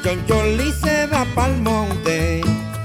Choncholi se va pa'l monte.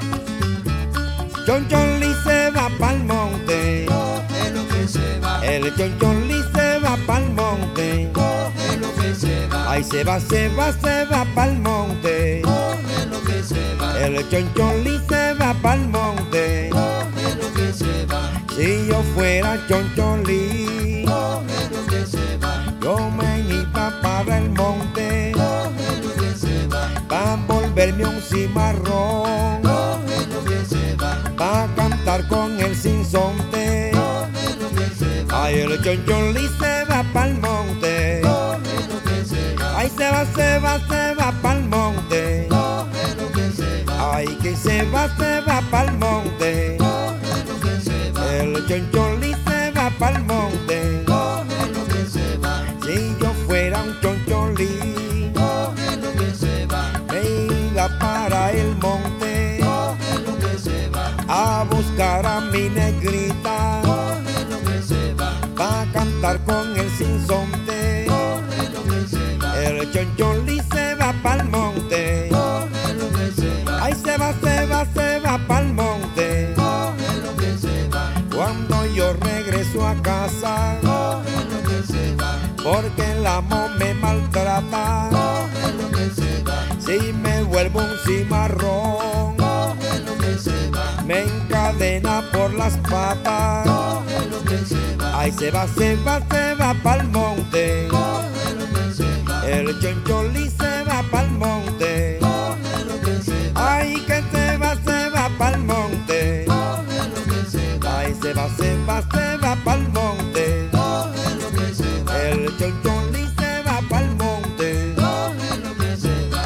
Choncholi se va pa'l monte. Coge lo que se va, El choncholi se va pa'l monte. coge lo que se va, Ahí se va pa'l monte. coge lo que se va, El choncholi se va pa'l monte. coge lo que se va, Si yo fuera choncholi, coge lo que se va, yo me iba para el monte, coge lo que se va, pa' volverme un cimarrón, coge lo que se va, pa' cantar con el sinsonte. coge lo que se va, Ay, el choncholi se va pa'l monte. coge lo que se va, Ay, se va pa'l monte. coge lo que se va, Ay, que se va pa'l monte. coge lo que se va, El choncholi se va pa'l monte. coge lo que se va, Si yo fuera un choncholi, coge lo que se va, me iba para el monte coge lo que se va, a buscar a mi negrita, coge lo que se va, pa' cantar con el sinsonte. coge lo que se va, El choncholi se va pa'l monte. coge lo que se va, Ay, se va pa'l monte. coge lo que se va, Cuando yo regreso a casa, coge lo que se va, porque el amo me maltrata. coge lo que se va, Si me vuelvo un cimarrón, coge lo que se va, me encadena por las patas. coge lo que se va, Ay, se va pa'l monte. coge lo que se va, El choncholi se va pa'l monte. coge lo que se va, Ay, que se va pa'l monte. coge lo que se va, Ay, se va pa'l monte. coge lo que se va, El choncholi se va pa'l monte. coge lo que se va.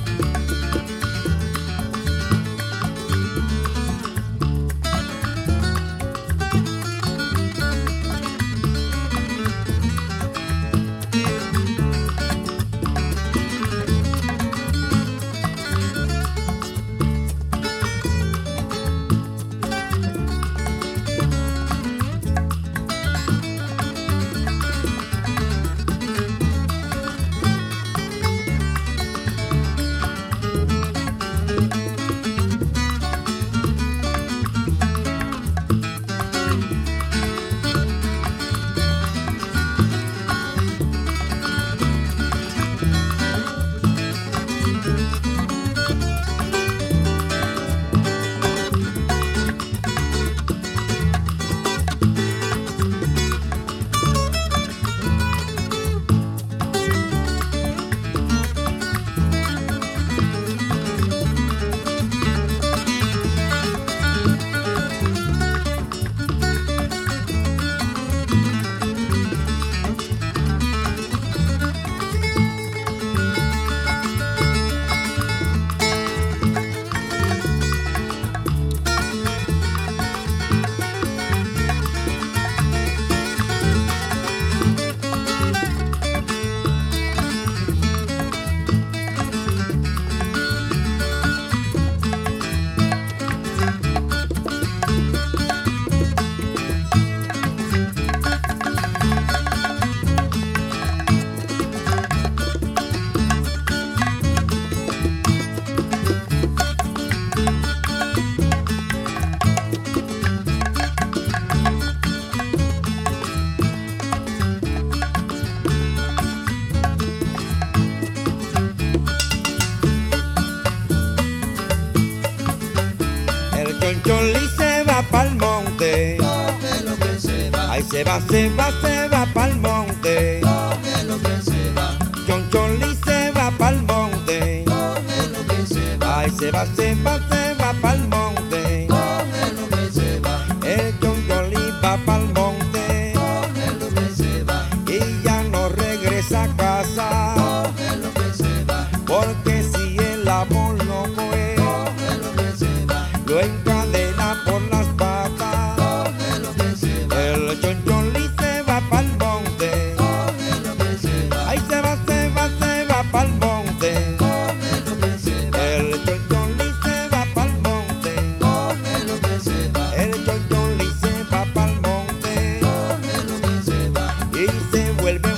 El choncholi se va pa'l monte. Coge lo que se va, Ay, se va pa'l monte. coge lo que se va, Choncholi se va pa'l monte. coge lo que se va, Ay, se va pa'l monte. coge lo que se va, El choncholi va pa'l monte coge lo que se va, y ya no regresa a casa, coge lo que se va, porque si el amor no fue, coge lo que se va, lo encadena por las patas. coge lo que se va, El choncholi se va pa'l monte. coge lo que se va, Ay, se va pa'l monte. coge lo que se va, El choncholi se va pa'l monte. coge lo que se va, El choncholi se va pa'l monte coge lo que se va, y se vuelve